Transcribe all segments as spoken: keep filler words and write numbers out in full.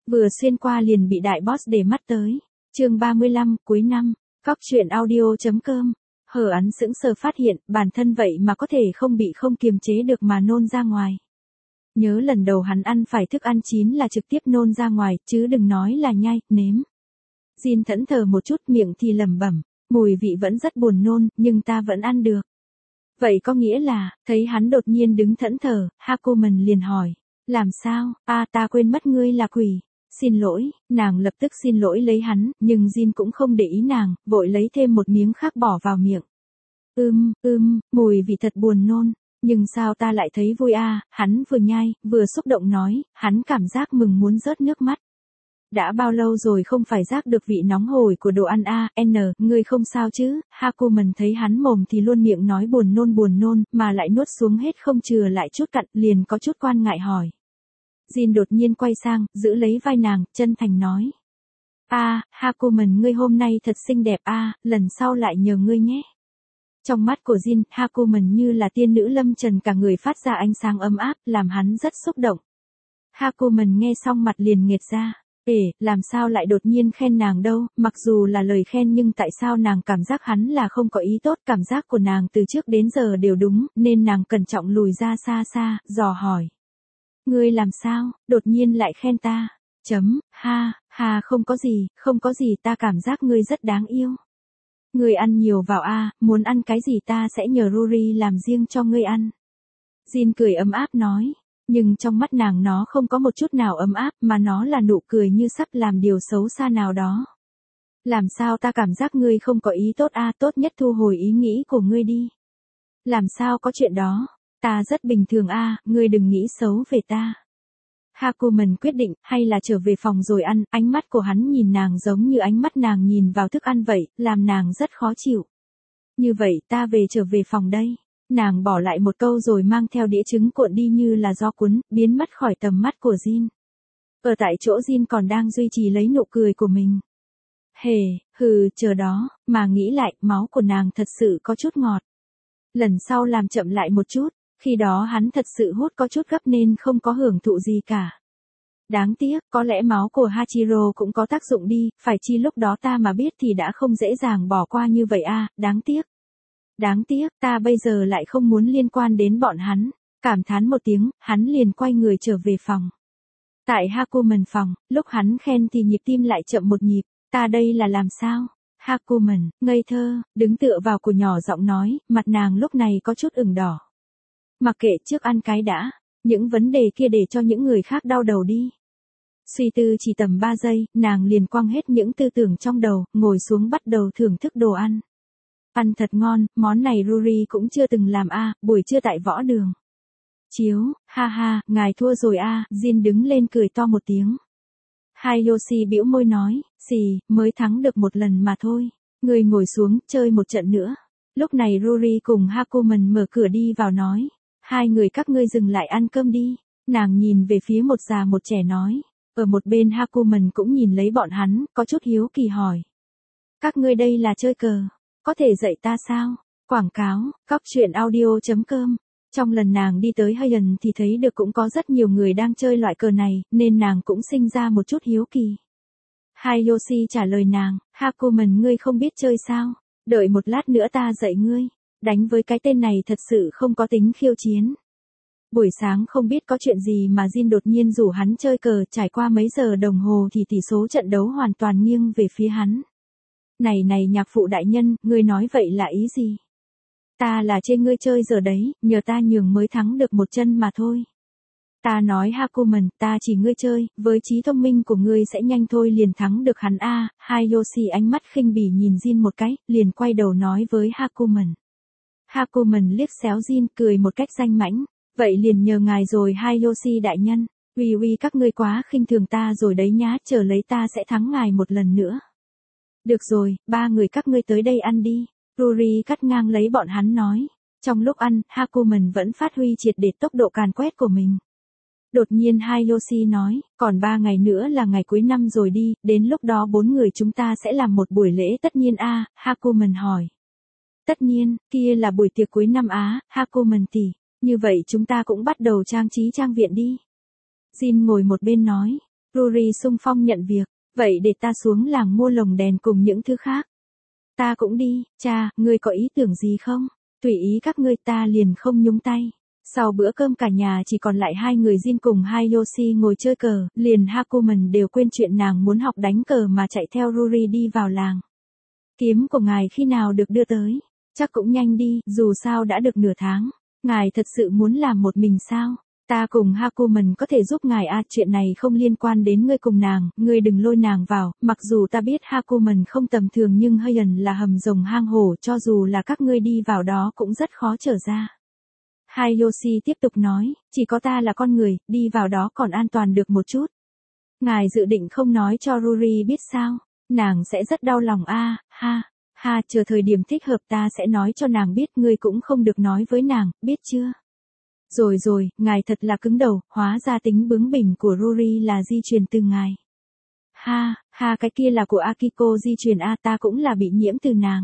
Vừa xuyên qua liền bị đại boss để mắt tới. Chương ba mươi lăm, cuối năm. Cóc truyện audio chấm com. Hờ Ấn sững sờ phát hiện, bản thân vậy mà có thể không bị không kiềm chế được mà nôn ra ngoài. Nhớ lần đầu hắn ăn phải thức ăn chín là trực tiếp nôn ra ngoài, chứ đừng nói là nhai, nếm. Jin thẫn thờ một chút, miệng thì lẩm bẩm, mùi vị vẫn rất buồn nôn, nhưng ta vẫn ăn được. Vậy có nghĩa là, thấy hắn đột nhiên đứng thẫn thờ, Hakumen liền hỏi, làm sao, a à, ta quên mất ngươi là quỷ. Xin lỗi, nàng lập tức xin lỗi lấy hắn, nhưng Jin cũng không để ý nàng, vội lấy thêm một miếng khác bỏ vào miệng. Ưm, ưm, mùi vị thật buồn nôn, nhưng sao ta lại thấy vui a? À? Hắn vừa nhai, vừa xúc động nói, hắn cảm giác mừng muốn rớt nước mắt. Đã bao lâu rồi không phải rác được vị nóng hổi của đồ ăn a, n, ngươi không sao chứ? Hakumen thấy hắn mồm thì luôn miệng nói buồn nôn buồn nôn, mà lại nuốt xuống hết không chừa lại chút cặn, liền có chút quan ngại hỏi. Jin đột nhiên quay sang, giữ lấy vai nàng, chân thành nói. A, à, Hakumen ngươi hôm nay thật xinh đẹp a, à, lần sau lại nhờ ngươi nhé. Trong mắt của Jin, Hakumen như là tiên nữ lâm trần, cả người phát ra ánh sáng ấm áp, làm hắn rất xúc động. Hakumen nghe xong mặt liền nghệt ra. Ê, làm sao lại đột nhiên khen nàng đâu, mặc dù là lời khen nhưng tại sao nàng cảm giác hắn là không có ý tốt, cảm giác của nàng từ trước đến giờ đều đúng, nên nàng cẩn trọng lùi ra xa xa, dò hỏi. Ngươi làm sao, đột nhiên lại khen ta, chấm, ha, ha không có gì, không có gì ta cảm giác ngươi rất đáng yêu. Ngươi ăn nhiều vào a, muốn ăn cái gì ta sẽ nhờ Ruri làm riêng cho ngươi ăn. Jin cười ấm áp nói. Nhưng trong mắt nàng nó không có một chút nào ấm áp, mà nó là nụ cười như sắp làm điều xấu xa nào đó. Làm sao ta cảm giác ngươi không có ý tốt a, à, tốt nhất thu hồi ý nghĩ của ngươi đi. Làm sao có chuyện đó, ta rất bình thường a, à, ngươi đừng nghĩ xấu về ta. Hakumen quyết định, hay là trở về phòng rồi ăn, ánh mắt của hắn nhìn nàng giống như ánh mắt nàng nhìn vào thức ăn vậy, làm nàng rất khó chịu. Như vậy ta về trở về phòng đây. Nàng bỏ lại một câu rồi mang theo đĩa trứng cuộn đi như là gió cuốn, biến mất khỏi tầm mắt của Jin. Ở tại chỗ Jin còn đang duy trì lấy nụ cười của mình. Hề, hừ, chờ đó, mà nghĩ lại, máu của nàng thật sự có chút ngọt. Lần sau làm chậm lại một chút, khi đó hắn thật sự hút có chút gấp nên không có hưởng thụ gì cả. Đáng tiếc, có lẽ máu của Hachiro cũng có tác dụng đi, phải chi lúc đó ta mà biết thì đã không dễ dàng bỏ qua như vậy a, đáng tiếc. Đáng tiếc, ta bây giờ lại không muốn liên quan đến bọn hắn. Cảm thán một tiếng, hắn liền quay người trở về phòng. Tại Hakumen phòng, lúc hắn khen thì nhịp tim lại chậm một nhịp. Ta đây là làm sao? Hakumen, ngây thơ, đứng tựa vào của nhỏ giọng nói, mặt nàng lúc này có chút ửng đỏ. Mặc kệ, trước ăn cái đã, những vấn đề kia để cho những người khác đau đầu đi. Suy tư chỉ tầm ba giây, nàng liền quăng hết những tư tưởng trong đầu, ngồi xuống bắt đầu thưởng thức đồ ăn. Ăn thật ngon, món này Ruri cũng chưa từng làm a, à, buổi trưa tại võ đường. Chiếu, ha ha, ngài thua rồi a, à, Jin đứng lên cười to một tiếng. Hayashi bĩu môi nói, xì, mới thắng được một lần mà thôi, người ngồi xuống, chơi một trận nữa. Lúc này Ruri cùng Hakumen mở cửa đi vào nói, hai người các ngươi dừng lại ăn cơm đi. Nàng nhìn về phía một già một trẻ nói, ở một bên Hakumen cũng nhìn lấy bọn hắn, có chút hiếu kỳ hỏi. Các ngươi đây là chơi cờ. Có thể dạy ta sao? Quảng cáo, cóc truyện audio chấm com. Trong lần nàng đi tới Heian thì thấy được cũng có rất nhiều người đang chơi loại cờ này, nên nàng cũng sinh ra một chút hiếu kỳ. Hayashi trả lời nàng, Hakumen ngươi không biết chơi sao? Đợi một lát nữa ta dạy ngươi. Đánh với cái tên này thật sự không có tính khiêu chiến. Buổi sáng không biết có chuyện gì mà Jin đột nhiên rủ hắn chơi cờ, trải qua mấy giờ đồng hồ thì tỷ số trận đấu hoàn toàn nghiêng về phía hắn. Này này nhạc phụ đại nhân, ngươi nói vậy là ý gì? Ta là chê ngươi chơi giờ đấy, nhờ ta nhường mới thắng được một chân mà thôi. Ta nói Hakumen, ta chỉ ngươi chơi, với trí thông minh của ngươi sẽ nhanh thôi liền thắng được hắn a. À, Hayashi ánh mắt khinh bỉ nhìn Jin một cái, liền quay đầu nói với Hakumen. Hakumen liếc xéo Jin cười một cách danh mãnh, vậy liền nhờ ngài rồi Hayashi đại nhân, uy uy các ngươi quá khinh thường ta rồi đấy nhá, chờ lấy ta sẽ thắng ngài một lần nữa. Được rồi, ba người các ngươi tới đây ăn đi. Ruri cắt ngang lấy bọn hắn nói. Trong lúc ăn, Hakumen vẫn phát huy triệt để tốc độ càn quét của mình. Đột nhiên Hayashi nói, còn ba ngày nữa là ngày cuối năm rồi đi, đến lúc đó bốn người chúng ta sẽ làm một buổi lễ tất nhiên a, à, Hakumen hỏi. Tất nhiên, kia là buổi tiệc cuối năm á, Hakumen tỷ, như vậy chúng ta cũng bắt đầu trang trí trang viện đi. Jin ngồi một bên nói. Ruri xung phong nhận việc, vậy để ta xuống làng mua lồng đèn cùng những thứ khác. Ta cũng đi, cha, ngươi có ý tưởng gì không? Tùy ý các ngươi, ta liền không nhúng tay. Sau bữa cơm cả nhà chỉ còn lại hai người Jin cùng Hayayoshi ngồi chơi cờ, liền Hakumen đều quên chuyện nàng muốn học đánh cờ mà chạy theo Ruri đi vào làng. Kiếm của ngài khi nào được đưa tới? Chắc cũng nhanh đi, dù sao đã được nửa tháng. Ngài thật sự muốn làm một mình sao? Ta cùng Hakumen có thể giúp ngài à, chuyện này không liên quan đến ngươi cùng nàng, ngươi đừng lôi nàng vào, mặc dù ta biết Hakumen không tầm thường nhưng Heian là hầm rồng hang hổ, cho dù là các ngươi đi vào đó cũng rất khó trở ra. Hayayoshi tiếp tục nói, chỉ có ta là con người, đi vào đó còn an toàn được một chút. Ngài dự định không nói cho Ruri biết sao? Nàng sẽ rất đau lòng a, à, ha, ha, chờ thời điểm thích hợp ta sẽ nói cho nàng biết, ngươi cũng không được nói với nàng, biết chưa? Rồi rồi, ngài thật là cứng đầu, hóa ra tính bướng bỉnh của Ruri là di truyền từ ngài. Ha, ha, cái kia là của Akiko di truyền a, ta cũng là bị nhiễm từ nàng.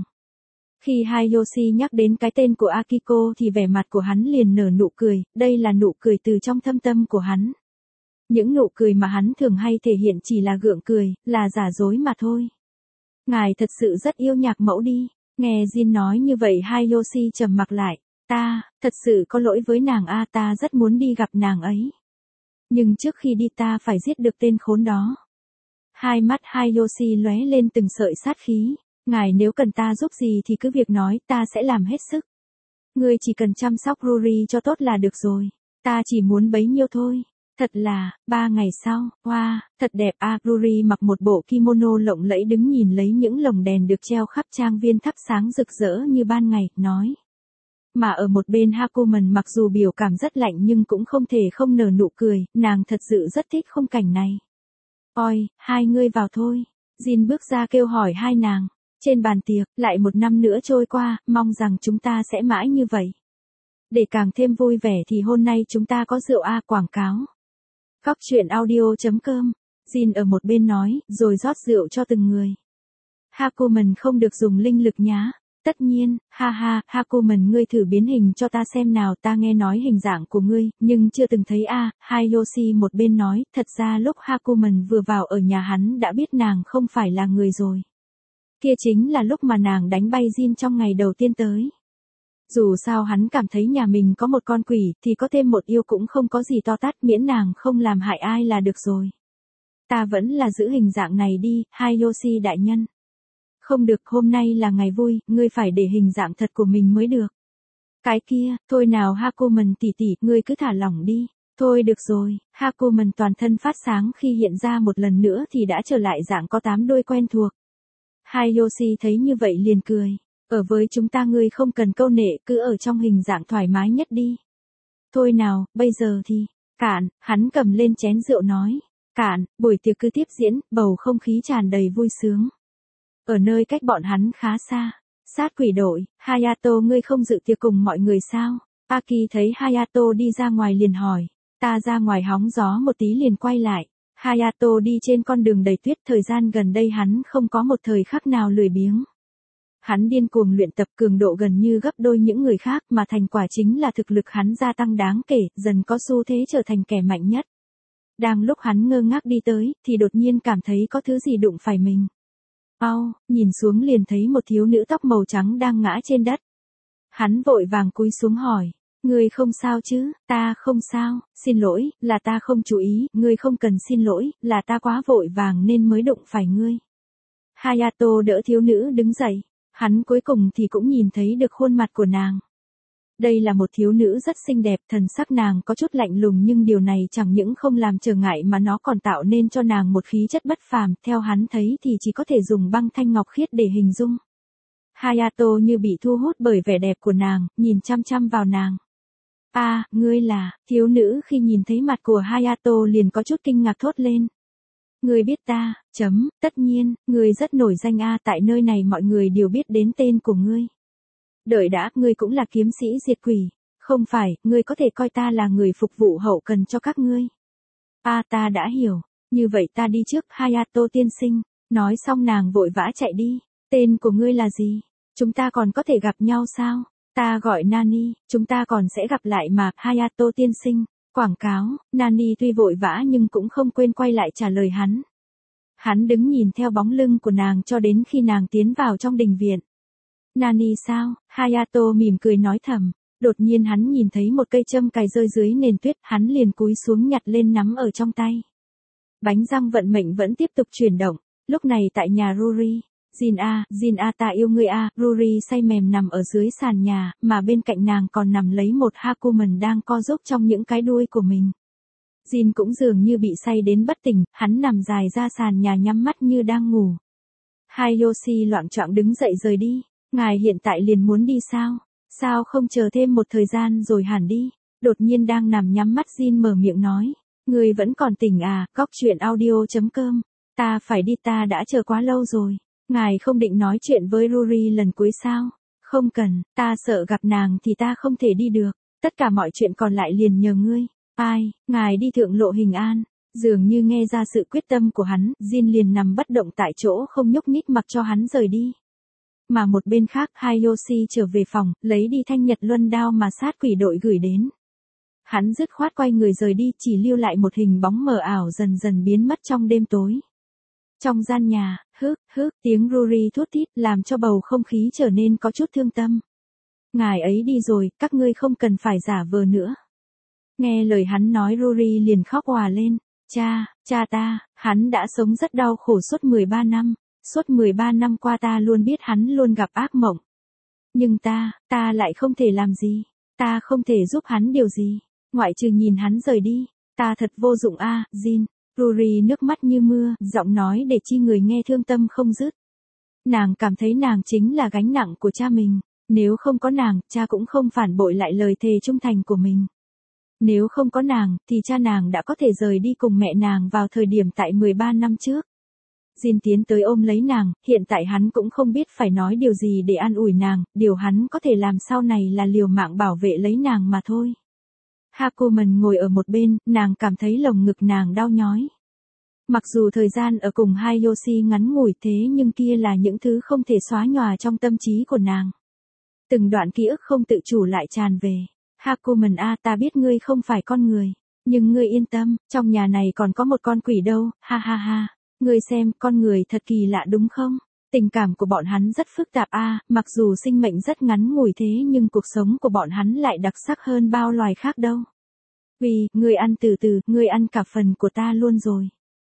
Khi Hayayoshi nhắc đến cái tên của Akiko thì vẻ mặt của hắn liền nở nụ cười, đây là nụ cười từ trong thâm tâm của hắn. Những nụ cười mà hắn thường hay thể hiện chỉ là gượng cười, là giả dối mà thôi. Ngài thật sự rất yêu nhạc mẫu đi. Nghe Jin nói như vậy Hayayoshi trầm mặc lại. Ta, thật sự có lỗi với nàng a, ta rất muốn đi gặp nàng ấy. Nhưng trước khi đi ta phải giết được tên khốn đó. Hai mắt Hayayoshi lóe lên từng sợi sát khí. Ngài nếu cần ta giúp gì thì cứ việc nói, ta sẽ làm hết sức. Ngươi chỉ cần chăm sóc Ruri cho tốt là được rồi. Ta chỉ muốn bấy nhiêu thôi. Thật là, ba ngày sau, wow, thật đẹp à, Ruri mặc một bộ kimono lộng lẫy đứng nhìn lấy những lồng đèn được treo khắp trang viên thắp sáng rực rỡ như ban ngày, nói. Mà ở một bên Hakumen mặc dù biểu cảm rất lạnh nhưng cũng không thể không nở nụ cười, nàng thật sự rất thích khung cảnh này. Ôi, hai ngươi vào thôi. Jin bước ra kêu hỏi hai nàng. Trên bàn tiệc, lại một năm nữa trôi qua, mong rằng chúng ta sẽ mãi như vậy. Để càng thêm vui vẻ thì hôm nay chúng ta có rượu a, quảng cáo. Cóc truyện audio chấm com. Jin ở một bên nói, rồi rót rượu cho từng người. Hakumen không được dùng linh lực nhá. Tất nhiên, ha ha, Hakumen ngươi thử biến hình cho ta xem nào, ta nghe nói hình dạng của ngươi, nhưng chưa từng thấy a. Hayayoshi một bên nói, thật ra lúc Hakumen vừa vào ở nhà hắn đã biết nàng không phải là người rồi. Kia chính là lúc mà nàng đánh bay Jin trong ngày đầu tiên tới. Dù sao hắn cảm thấy nhà mình có một con quỷ thì có thêm một yêu cũng không có gì to tát, miễn nàng không làm hại ai là được rồi. Ta vẫn là giữ hình dạng này đi, Hayayoshi đại nhân. Không được, hôm nay là ngày vui, ngươi phải để hình dạng thật của mình mới được. Cái kia, thôi nào Hakumen tỷ tỷ, ngươi cứ thả lỏng đi. Thôi được rồi, Hakumen toàn thân phát sáng khi hiện ra một lần nữa thì đã trở lại dạng có tám đôi quen thuộc. Hayayoshi thấy như vậy liền cười. Ở với chúng ta ngươi không cần câu nệ, cứ ở trong hình dạng thoải mái nhất đi. Thôi nào, bây giờ thì, cạn, hắn cầm lên chén rượu nói. Cạn, buổi tiệc cứ tiếp diễn, bầu không khí tràn đầy vui sướng. Ở nơi cách bọn hắn khá xa, sát quỷ đội, Hayato ngươi không dự tiệc cùng mọi người sao? Aki thấy Hayato đi ra ngoài liền hỏi. Ta ra ngoài hóng gió một tí liền quay lại. Hayato đi trên con đường đầy tuyết, thời gian gần đây hắn không có một thời khắc nào lười biếng. Hắn điên cuồng luyện tập, cường độ gần như gấp đôi những người khác, mà thành quả chính là thực lực hắn gia tăng đáng kể, dần có xu thế trở thành kẻ mạnh nhất. Đang lúc hắn ngơ ngác đi tới, thì đột nhiên cảm thấy có thứ gì đụng phải mình. Au, nhìn xuống liền thấy một thiếu nữ tóc màu trắng đang ngã trên đất. Hắn vội vàng cúi xuống hỏi. Ngươi không sao chứ? Ta không sao, xin lỗi, là ta không chú ý, ngươi không cần xin lỗi, là ta quá vội vàng nên mới đụng phải ngươi. Hayato đỡ thiếu nữ đứng dậy, hắn cuối cùng thì cũng nhìn thấy được khuôn mặt của nàng. Đây là một thiếu nữ rất xinh đẹp, thần sắc nàng có chút lạnh lùng nhưng điều này chẳng những không làm trở ngại mà nó còn tạo nên cho nàng một khí chất bất phàm, theo hắn thấy thì chỉ có thể dùng băng thanh ngọc khiết để hình dung. Hayato như bị thu hút bởi vẻ đẹp của nàng, nhìn chăm chăm vào nàng. A, à, ngươi là, thiếu nữ khi nhìn thấy mặt của Hayato liền có chút kinh ngạc thốt lên. Ngươi biết ta, chấm, tất nhiên, ngươi rất nổi danh a, tại nơi này mọi người đều biết đến tên của ngươi. Đợi đã, ngươi cũng là kiếm sĩ diệt quỷ. Không phải, ngươi có thể coi ta là người phục vụ hậu cần cho các ngươi. A à, ta đã hiểu, như vậy ta đi trước, Hayato tiên sinh. Nói xong nàng vội vã chạy đi. Tên của ngươi là gì? Chúng ta còn có thể gặp nhau sao? Ta gọi Nani, chúng ta còn sẽ gặp lại mà, Hayato tiên sinh. Quảng cáo, Nani tuy vội vã nhưng cũng không quên quay lại trả lời hắn. Hắn đứng nhìn theo bóng lưng của nàng cho đến khi nàng tiến vào trong đình viện. Nani sao? Hayato mỉm cười nói thầm. Đột nhiên hắn nhìn thấy một cây châm cài rơi dưới nền tuyết, hắn liền cúi xuống nhặt lên nắm ở trong tay. Bánh răng vận mệnh vẫn tiếp tục chuyển động. Lúc này tại nhà Ruri, Jin a, Jin a ta yêu ngươi a, Ruri say mềm nằm ở dưới sàn nhà, mà bên cạnh nàng còn nằm lấy một Hakumen đang co giúp trong những cái đuôi của mình. Jin cũng dường như bị say đến bất tỉnh, hắn nằm dài ra sàn nhà nhắm mắt như đang ngủ. Hayashi loạng choạng đứng dậy rời đi. Ngài hiện tại liền muốn đi sao? Sao không chờ thêm một thời gian rồi hẳn đi? Đột nhiên đang nằm nhắm mắt Jin mở miệng nói. Người vẫn còn tỉnh à? Góc chuyện audio chấm com. Ta phải đi, ta đã chờ quá lâu rồi. Ngài không định nói chuyện với Ruri lần cuối sao? Không cần, ta sợ gặp nàng thì ta không thể đi được. Tất cả mọi chuyện còn lại liền nhờ ngươi. Ai, ngài đi thượng lộ Hình An. Dường như nghe ra sự quyết tâm của hắn, Jin liền nằm bất động tại chỗ không nhúc nhích mặc cho hắn rời đi. Mà một bên khác, Hayashi trở về phòng, lấy đi thanh nhật luân đao mà sát quỷ đội gửi đến. Hắn dứt khoát quay người rời đi, chỉ lưu lại một hình bóng mờ ảo dần dần biến mất trong đêm tối. Trong gian nhà, hức, hức, tiếng Ruri thút thít làm cho bầu không khí trở nên có chút thương tâm. Ngài ấy đi rồi, các ngươi không cần phải giả vờ nữa. Nghe lời hắn nói Ruri liền khóc òa lên. Cha, cha ta, hắn đã sống rất đau khổ suốt mười ba năm. Suốt mười ba năm qua ta luôn biết hắn luôn gặp ác mộng. Nhưng ta, ta lại không thể làm gì. Ta không thể giúp hắn điều gì. Ngoại trừ nhìn hắn rời đi. Ta thật vô dụng a, à, Jin. Ruri nước mắt như mưa, giọng nói để chi người nghe thương tâm không dứt. Nàng cảm thấy nàng chính là gánh nặng của cha mình. Nếu không có nàng, cha cũng không phản bội lại lời thề trung thành của mình. Nếu không có nàng, thì cha nàng đã có thể rời đi cùng mẹ nàng vào thời điểm tại mười ba năm trước. Jin tiến tới ôm lấy nàng, hiện tại hắn cũng không biết phải nói điều gì để an ủi nàng, điều hắn có thể làm sau này là liều mạng bảo vệ lấy nàng mà thôi. Hakumen ngồi ở một bên, nàng cảm thấy lồng ngực nàng đau nhói. Mặc dù thời gian ở cùng Hayashi ngắn ngủi thế nhưng kia là những thứ không thể xóa nhòa trong tâm trí của nàng. Từng đoạn ký ức không tự chủ lại tràn về. Hakumen a, ta biết ngươi không phải con người, nhưng ngươi yên tâm, trong nhà này còn có một con quỷ đâu, ha ha ha. Ngươi xem, con người thật kỳ lạ đúng không? Tình cảm của bọn hắn rất phức tạp a, à, mặc dù sinh mệnh rất ngắn ngủi thế nhưng cuộc sống của bọn hắn lại đặc sắc hơn bao loài khác đâu. Vì, ngươi ăn từ từ, ngươi ăn cả phần của ta luôn rồi.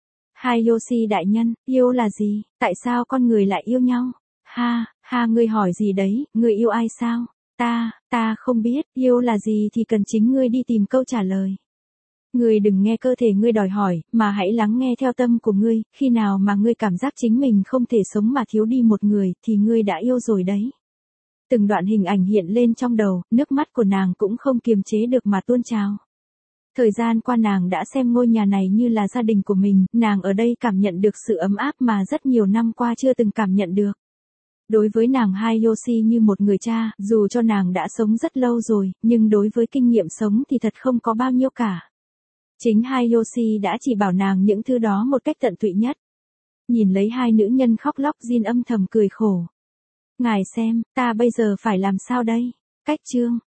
Hayashi đại nhân, yêu là gì? Tại sao con người lại yêu nhau? Ha, ha ngươi hỏi gì đấy, ngươi yêu ai sao? Ta, ta không biết, yêu là gì thì cần chính ngươi đi tìm câu trả lời. Ngươi đừng nghe cơ thể ngươi đòi hỏi, mà hãy lắng nghe theo tâm của ngươi, khi nào mà ngươi cảm giác chính mình không thể sống mà thiếu đi một người, thì ngươi đã yêu rồi đấy. Từng đoạn hình ảnh hiện lên trong đầu, nước mắt của nàng cũng không kiềm chế được mà tuôn trào. Thời gian qua nàng đã xem ngôi nhà này như là gia đình của mình, nàng ở đây cảm nhận được sự ấm áp mà rất nhiều năm qua chưa từng cảm nhận được. Đối với nàng Hayashi như một người cha, dù cho nàng đã sống rất lâu rồi, nhưng đối với kinh nghiệm sống thì thật không có bao nhiêu cả. Chính Hayashi đã chỉ bảo nàng những thứ đó một cách tận tụy nhất. Nhìn lấy hai nữ nhân khóc lóc, Jin âm thầm cười khổ. Ngài xem, ta bây giờ phải làm sao đây? Cách chương.